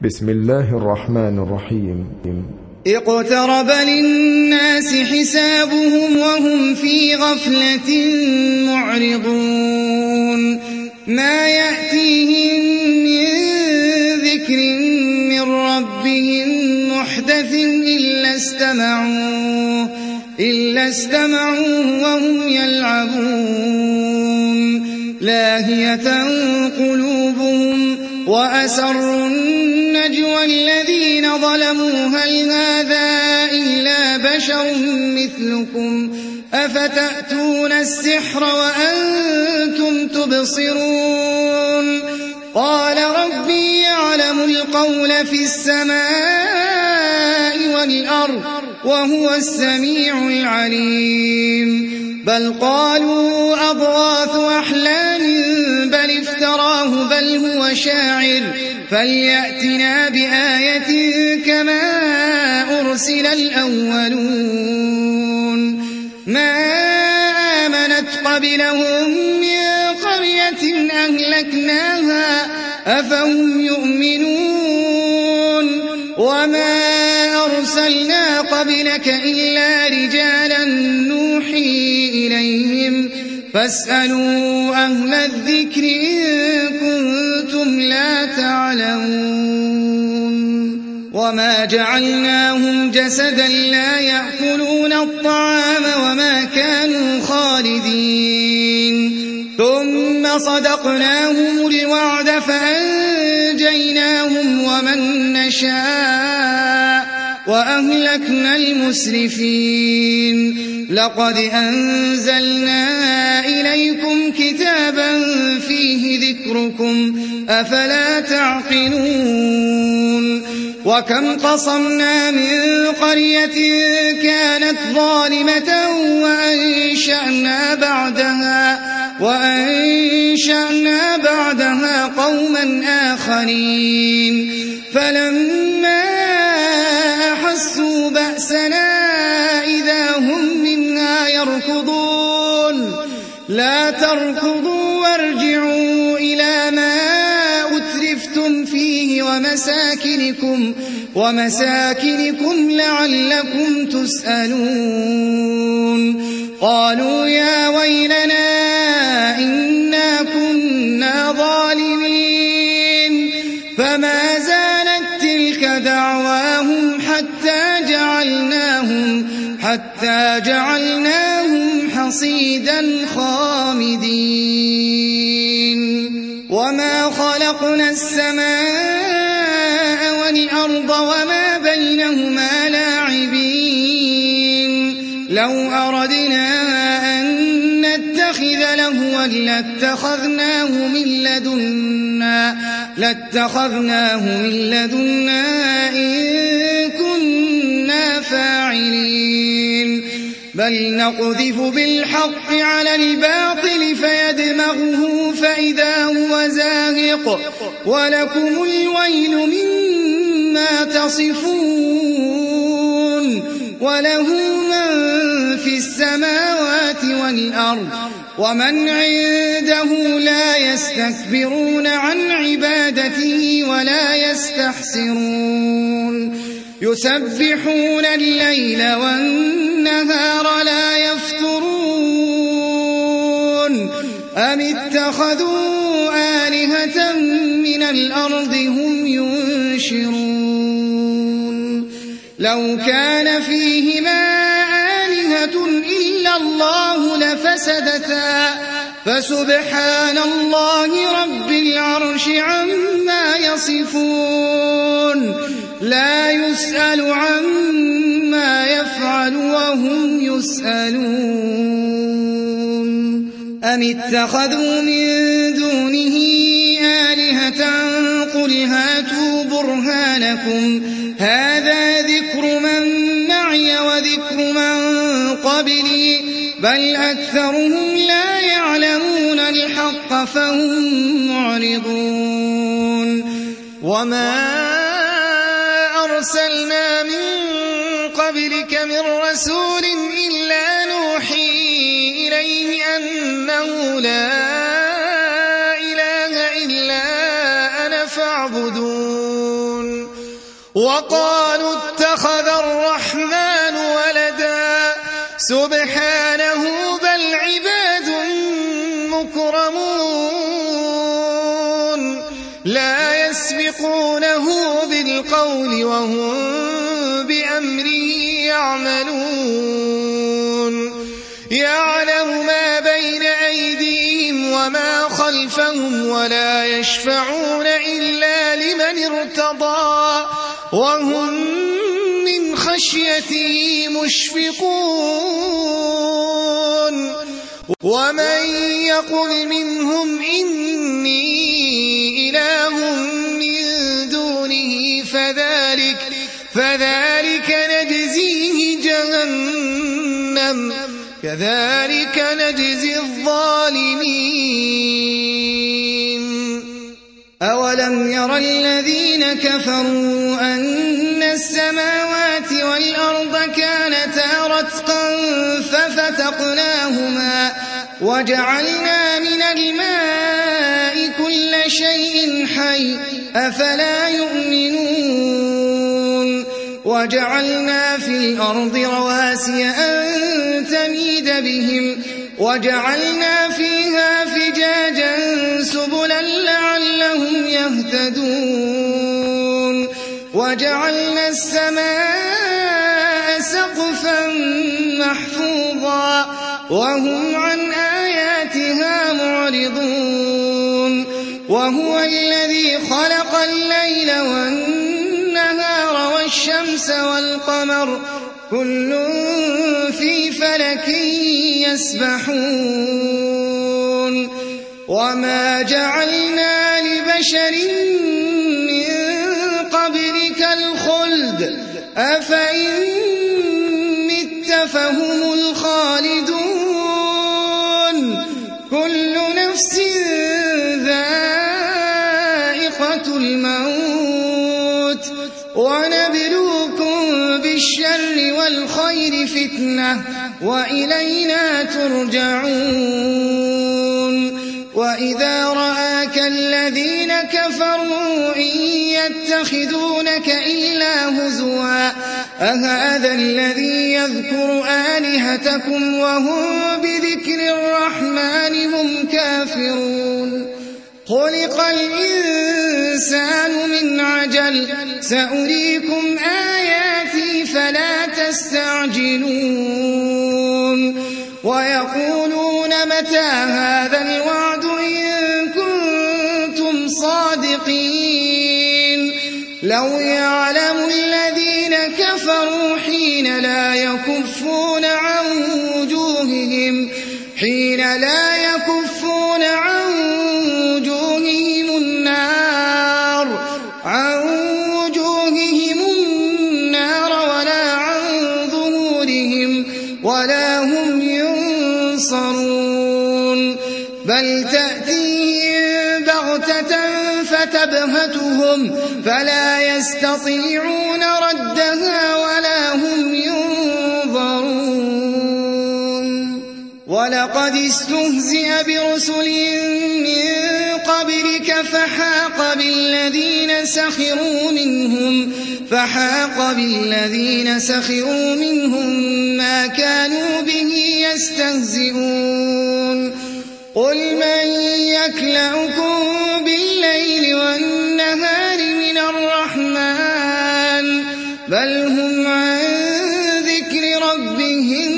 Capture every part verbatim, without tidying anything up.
بسم الله الرحمن الرحيم. اقترب للناس حسابهم وهم في غفلة معرضون ما يأتيهم من ذكر من ربهم محدث إلا استمعوه إلا استمعوه وهم يلعبون لاهية قلوبهم وأسروا النجوى الذين ظلموا هل هذا إلا بشر مثلكم أفتأتون السحر وأنتم تبصرون قال ربي يعلم القول في السماء والأرض وهو السميع العليم بل قالوا أضغاث أحلام بل افتراه بل هو شاعر فليأتنا بآية كما أرسل الأولون ما آمنت قبلهم من قرية أهلكناها أفهم يؤمنون وما أرسلنا قبلك إلا رجالا نوحي إليهم فاسألوا أهل الذكر إن كنتم لا تعلمون وما جعلناهم جسدا لا يأكلون الطعام وما كانوا خالدين ثم صدقناهم الوعد فأنجيناهم ومن نشاء وأهلكنا المسرفين لقد أنزلنا إليكم كتابا فيه ذكركم أفلا تعقلون وكم قصمنا من قرية كانت ظالمة وأنشأنا بعدها وأنشأنا بعدها قوما آخرين فلما أحسوا بأسنا إذا هم منها يركضون لا تركضوا وارجعوا إلى ما أترفتم فيه ومساكنكم ومساكنكم لعلكم تسألون قالوا يا ويلنا إنا كنا ظالمين فما زالت تلك دعواهم حتى جعلناهم حتى جعلناهم حصيدا خامدين وما خلقنا السماء والأرض وما بينهما لاعبين لو أردنا أن نتخذ لهوا لاتخذناه من لدنا لاتخذناه من لدنا إن كنا فاعلين بل نقذف بالحق على الباطل فيدمغه فإذا هو زاهق ولكم الويل مما تصفون وله من في السماوات والأرض ومن عنده لا يستكبرون عن عبادته ولا يستحسرون يسبحون الليل والنهار لا يفترون أم اتخذوا آلهة من الأرض هم ينشرون لو كان فيهما آلهة إلا الله لفسدتا فسبحان الله رب العرش عما يصفون لا يسأل عما يفعل وهم يسألون أم اتخذوا من دونه آلهة قل هاتوا برهانكم هذا ذكر من معي وذكر من قبلي بل أكثرهم لا يعلمون الحق فهم معرضون وما أرسلنا من قبلك من رسول إلا نوحي إليه أنه لا إله إلا أنا فاعبدون وقالوا اتخذ الرحمن ولدا سبحانه بل عباد مكرمون لا يسبقونه بالقول وهم بأمره يعملون يعلم ما بين أيديهم وما خلفهم ولا يشفعون إلا لمن ارتضى وهم من خشيته مشفقون ومن يقل منهم إني إله من دونه فذلك, فذلك نجزيه جهنم كذلك نجزي الظالمين أولم ير الذين كفروا أن السماوات والأرض كانتا رتقا ففتقناهما وجعلنا من الماء كل شيء حي أفلا يؤمنون وجعلنا في الأرض رواسي أن تميد بهم وجعلنا فيها فجاجا سبلا لعلهم يهتدون وجعلنا السماء سقفا محفوظا وهم عن آياتها معرضون وهو الذي خلق الليل والنهار والشمس والقمر كل في فلك يسبحون وما جعلنا لبشر من قبلك الخلد أفإن مت فهم الخالدون كل نفس ذائقة الموت ونبلوكم بالشر والخير فتنة وإلينا ترجعون وإذا رآك الذين كفروا إن يتخذونك إلا هزوا أهذا الذي يذكر آلهتكم وهم بذكر الرحمن هم كافرون خلق الإنسان من عجل سأريكم آياتي فلا تستعجلون ويقولون متى هذا الوعد إن كنتم صادقين لو يعلم الذين كفروا حين لا يكفون عن وجوههم حين لا يكفون عن وجوههم النار عن وجوههم النار ولا عن ظهورهم ولا هم ينصرون بل تأتيهم بغتة فتبهتهم فلا يستطيعون ردها ولا هم ينظرون ولقد استهزئ برسل من قبلك فحاق بالذين سخروا منهم فحاق بالذين سخروا منهم ما كانوا به يستهزئون قل من يكلؤكم بالليل والنهار من الرحمن بل هم عن ذكر ربهم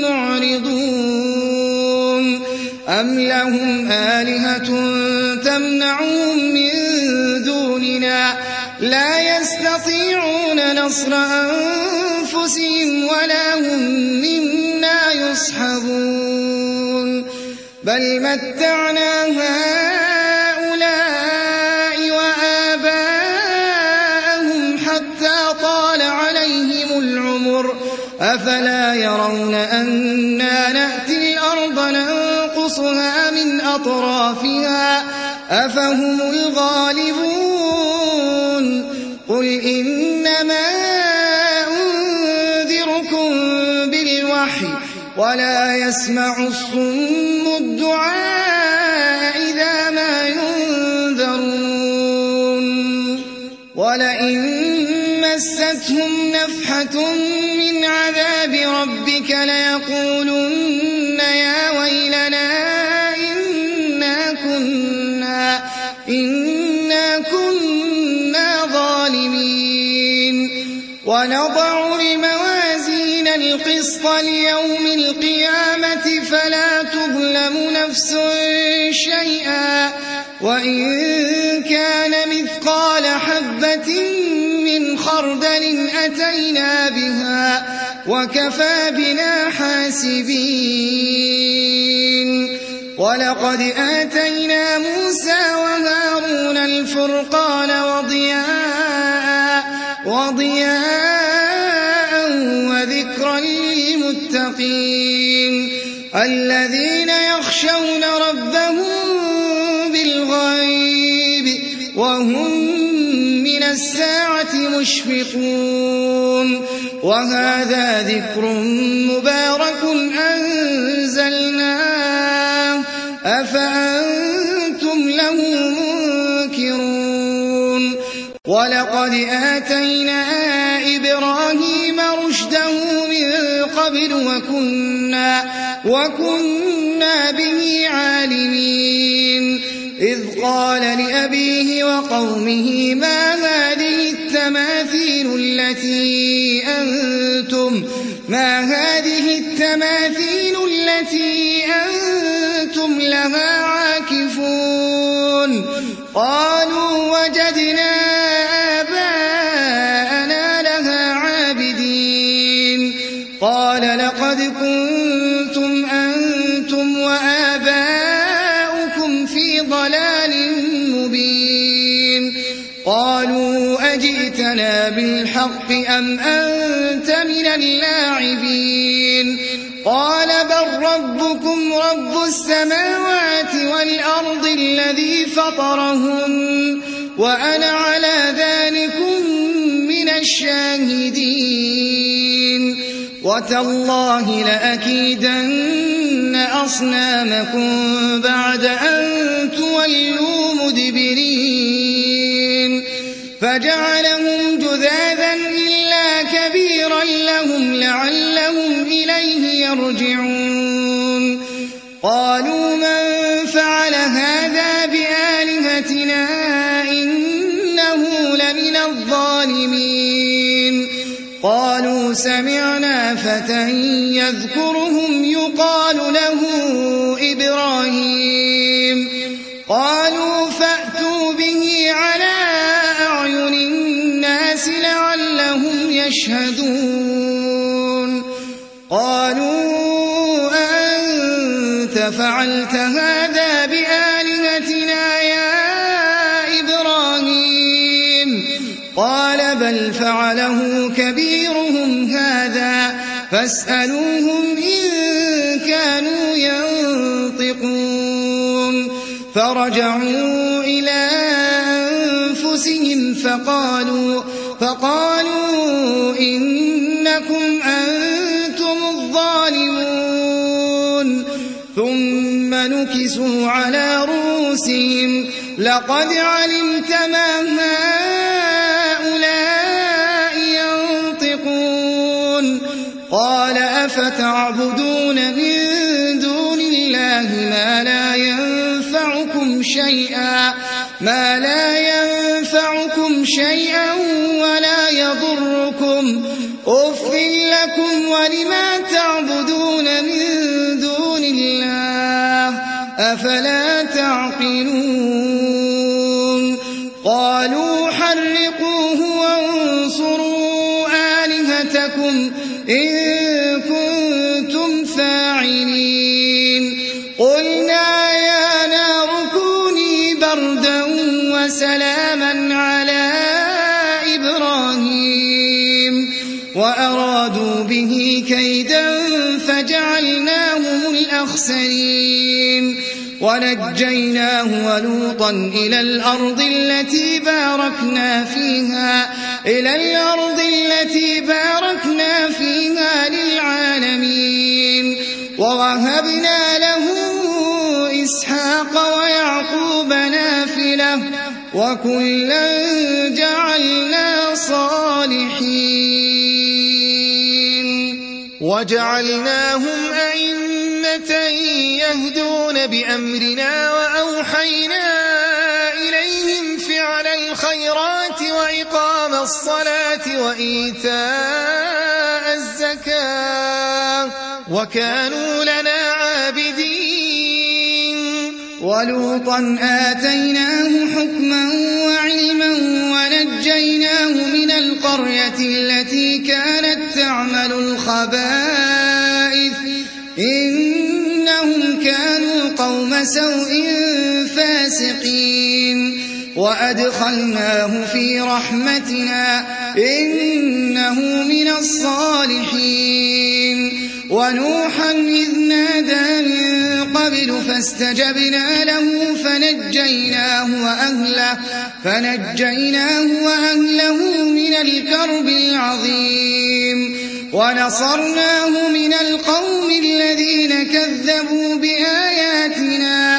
معرضون أم لهم آلهة تمنعهم من دوننا لا يستطيعون نصر أنفسهم ولا هم منا يصحبون بل متعنا هؤلاء وآباءهم حتى طال عليهم العمر أفلا يرون أنا نأتي الأرض ننقصها من أطرافها أفهم الغالبون قل إنما أنذركم بالوحي ولا يسمع الصم الدعاء إذا ما ينذرون ولئن مستهم نفحة من عذاب ربك ليقولن يا ويلنا إنا كنا, إنا كنا ظالمين. ونضع الموازين القسط ليوم القيامة فلا تظلم نفس شيئا وإن كان مثقال حبة من خردل أتينا بها وكفى بنا حاسبين. ولقد آتينا موسى وهارون الفرقان وضياء, وضياء وذكرا للمتقين الذين يخشون ربهم بالغيب وهم من الساعة مشفقون. وهذا ذكر مبارك أنزلناه أفأنتم له منكرون. ولقد آتينا إبراهيم رشده من قبل وكنا, وكنا به عالمين. إذ قال لأبيه وقومه ما هذه التماثيل التي أنتم, ما هذه التماثيل التي أنتم لها عاكفون. قالوا وجدنا آباءنا لها عابدين. قال لقد كنتم أنتم وآباؤكم في ضلال مبين. قالوا أجئتنا بالحق أم أنت من اللاعبين. قال بل ربكم رب السماوات والأرض الذي فطرهن وأنا على ذلكم من الشاهدين. وتالله لأكيدن أصنامكم بعد أن تولوا مدبرين. فجعلهم جذاذا إلا كبيرا لهم لعلهم إليه يرجعون. قالوا من فعل هذا بآلهتنا إنه لمن الظالمين. قالوا سمعنا فتى يذكرهم يقال له إبراهيم. قالوا فأتوا به على أعين الناس لعلهم يشهدون. قالوا أأنت فعلت هذا بآلهتنا يا إبراهيم؟ قال بل فعله كبيرهم هذا فاسألوهم إن كانوا ينطقون. فرجعوا إلى أنفسهم فقالوا, فقالوا إنكم أنتم الظالمون. ثم نكسوا على رؤوسهم لقد علمت ما هؤلاء ينطقون. قال أفتعبدون من دون الله ما لا ينفعكم شيئا, ما لا ينفعكم شيئا ولا يضركم. أف لكم ولما تعبدون من دون الله أفلا تعقلون. قالوا حرقوه وانصروا آلهتكم إن كنتم فاعلين. قلنا يا نار كوني بردا وسلاما على إبراهيم. وأرادوا به كيدا فجعلناهم الأخسرين. ونجيناه ولوطا إلى الأرض التي باركنا فيها, إلى الأرض التي باركنا فيها للعالمين. ووهبنا له إسحاق ويعقوب نافلة وكلا جعلنا صالحين وجعلناهم أئمة يهدون بأمرنا وأوحينا إليهم فعل الخيرات وإقام الصلاة وإيتاء الزكاة وكانوا لنا عابدين ولوطا آتيناه حكما وعلما ونجيناه من القرية التي كانت تعمل الخبائث إنهم كانوا قوم سوء فاسقين وأدخلناه في رحمتنا إنه من الصالحين ونوحا إذ نادى من قبل فاستجبنا له فنجيناه وأهله, فنجيناه وأهله من الكرب العظيم ونصرناه من القوم الذين كذبوا بآياتنا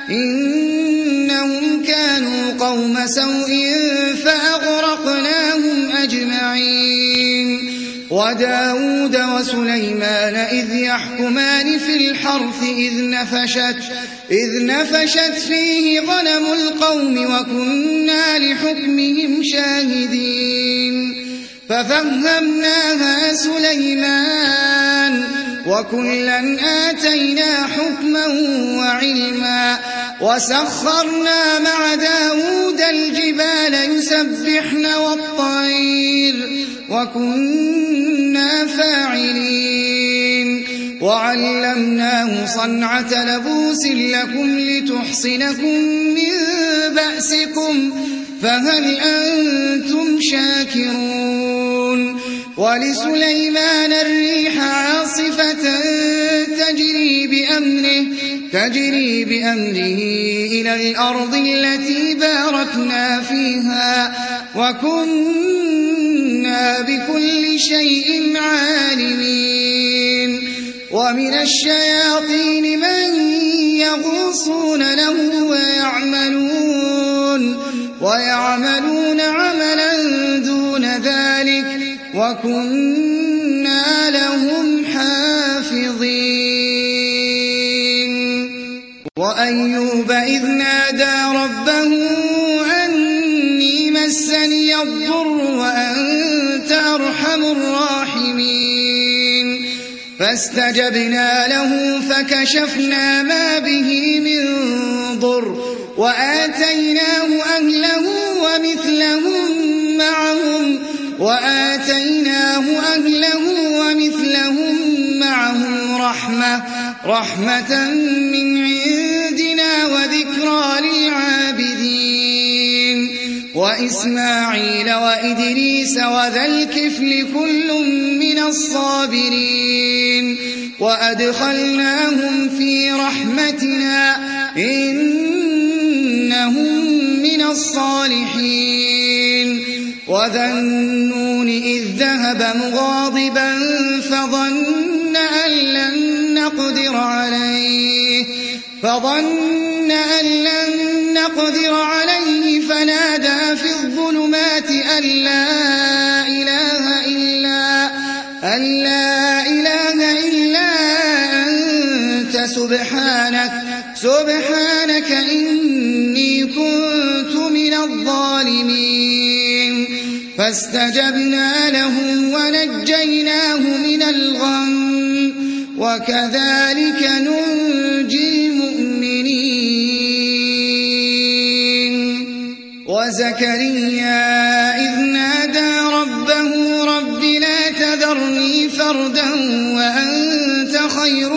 إنهم كانوا قوم سوء فأغرقناهم أجمعين وداود وسليمان إذ يحكمان في الحرث إذ نفشت, إذ نفشت فيه غنم القوم وكنا لحكمهم شاهدين ففهمناها سليمان وكلا آتينا حكما وعلما وسخرنا مع داود الجبال يسبحن والطير وكنا فاعلين وعلمناه صنعة لبوس لكم لتحصنكم من بأسكم فهل أنتم شاكرون ولسليمان الريح عاصفة تجري بأمره, تجري بأمره إلى الأرض التي باركنا فيها وكنا بكل شيء عالمين ومن الشياطين من يغوصون له ويعملون, ويعملون عملا دون ذلك وكنا لهم حافظين وأيوب إذ نادى ربه أني مسني الضر وأنت أرحم الراحمين فاستجبنا له فكشفنا ما به من ضر وآتيناه أهله ومثلهم معهم وآتيناه أهله ومثلهم معهم رحمة, رحمة من عندنا وذكرى للعابدين وإسماعيل وإدريس وذا الكفل كل من الصابرين وأدخلناهم في رحمتنا إنهم من الصالحين وذا النون إذ ذهب مغاضبا فظن أن لن نقدر عليه فظن أن لن نقدر عليه فنادى في الظلمات أن لا إله إلا أن لا إله إلا أنت سبحانك سبحانك إني كنت من الظالمين فاستجبنا له ونجيناه من الغم وكذلك ننجي المؤمنين وزكريا إذ نادى ربه رب لا تذرني فردا وأنت خير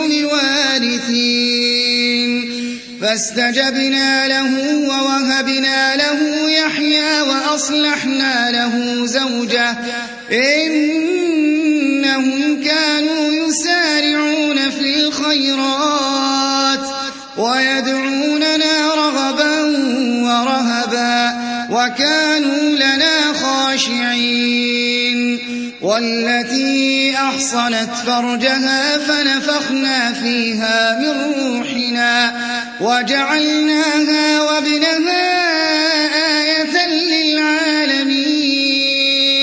الوارثين فاستجبنا له ووهبنا له يحيى وأصلحنا له زوجه إنهم كانوا يسارعون في الخيرات ويدعوننا رغبا ورهبا وكانوا لنا خاشعين والتي أحصنت فرجها فنفخنا فيها من روحنا وجعلناها وابنها آية للعالمين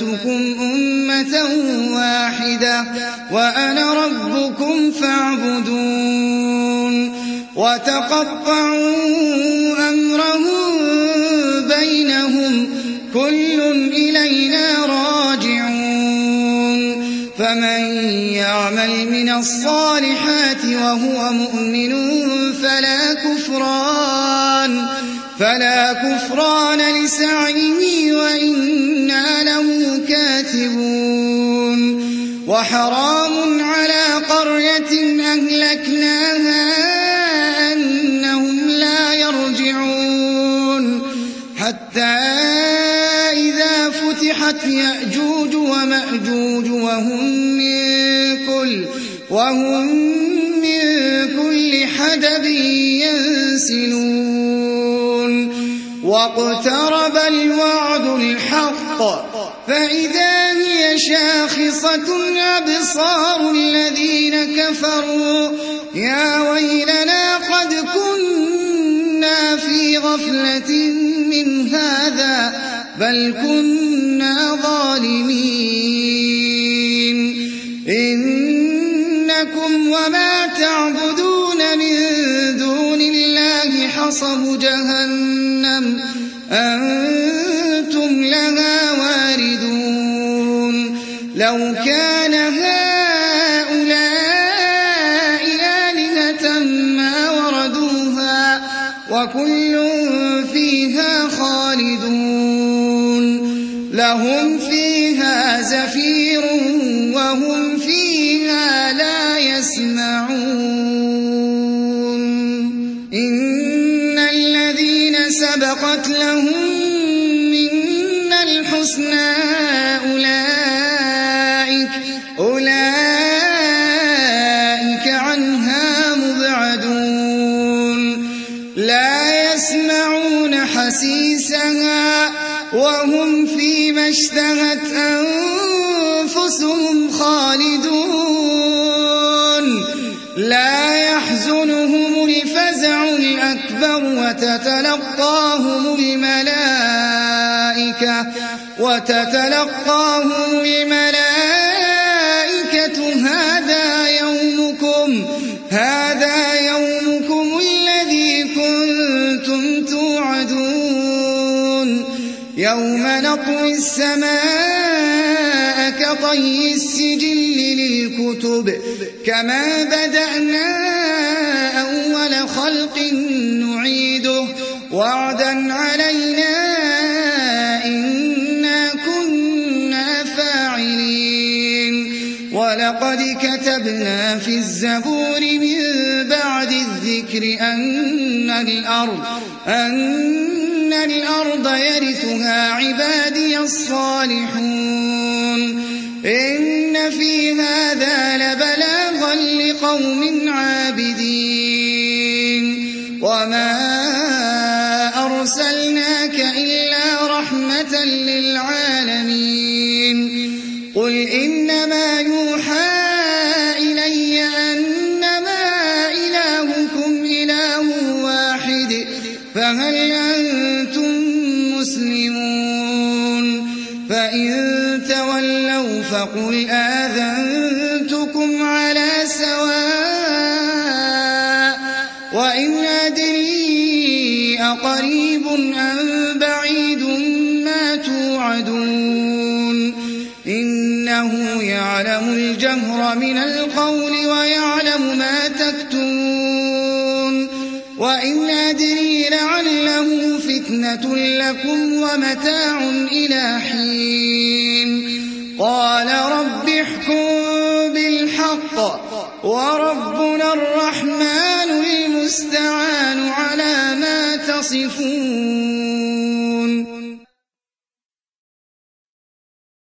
أُمَّتُكُمْ أُمَّةً وَاحِدَةً وَأَنَا رَبُّكُمْ فَاعْبُدُونِ وَتَقَطَّعُوا أَمْرَهُم بَيْنَهُمْ كُلٌّ إِلَيْنَا رَاجِعُونَ فَمَن يَعْمَلْ مِنَ الصَّالِحَاتِ وَهُوَ مُؤْمِنٌ فَلَا كُفْرَانَ فلا كفران لسعيه وإنا له كاتبون وحرام على قرية أهلكناها أنهم لا يرجعون حتى إذا فتحت يأجوج ومأجوج وهم من كل وهم من كل حدب ينسلون واقترب الوعد الحق فإذا هي شاخصة أبصار الذين كفروا يا ويلنا قد كنا في غفلة من هذا بل كنا ظالمين إنكم وما تعبدون من دون الله حصب جهنم أنتم لها واردون لو كان هؤلاء آلهة ما وردوها وكل فيها خالدون لهم فيها زفير وهم فيها لا يسمعون إن الذين سبقت لهم منا الحسنى أولئك أولئك عنها مبعدون لا يسمعون حسيسها وهم فيما اشتهت أنفسهم خالدون لا يحزنهم الفزع الأكبر وتتلقاهم الملائكة وتتلقاهم الملائكة هذا يومكم هذا يومكم الذي كنتم توعدون يوم نطوي السماء كطي السجل للكتب كما بدأنا أول خلق نعيده وعدا علينا إنا كنا فاعلين ولقد كتبنا في الزبور من بعد الذكر أن الأرض أن الأرض يرثها عبادي الصالحون إن في هذا لبلاغا لقوم عابدين وما أرسلناك إلا رحمة للعالمين قل إنما يوحى إلي أنما إلهكم إله واحد فهل أنتم مسلمون فإن تولوا فقل آذنتكم على سواء وإن أدري أقريب أم بعيد ما توعدون إنه يعلم الجهر من القول ويعلم ما تكتمون وإن أدري لعله فتنة لكم ومتاع إلى حين قال رب احكم بالحق وربنا الرحمن المستعان على ما تصفون.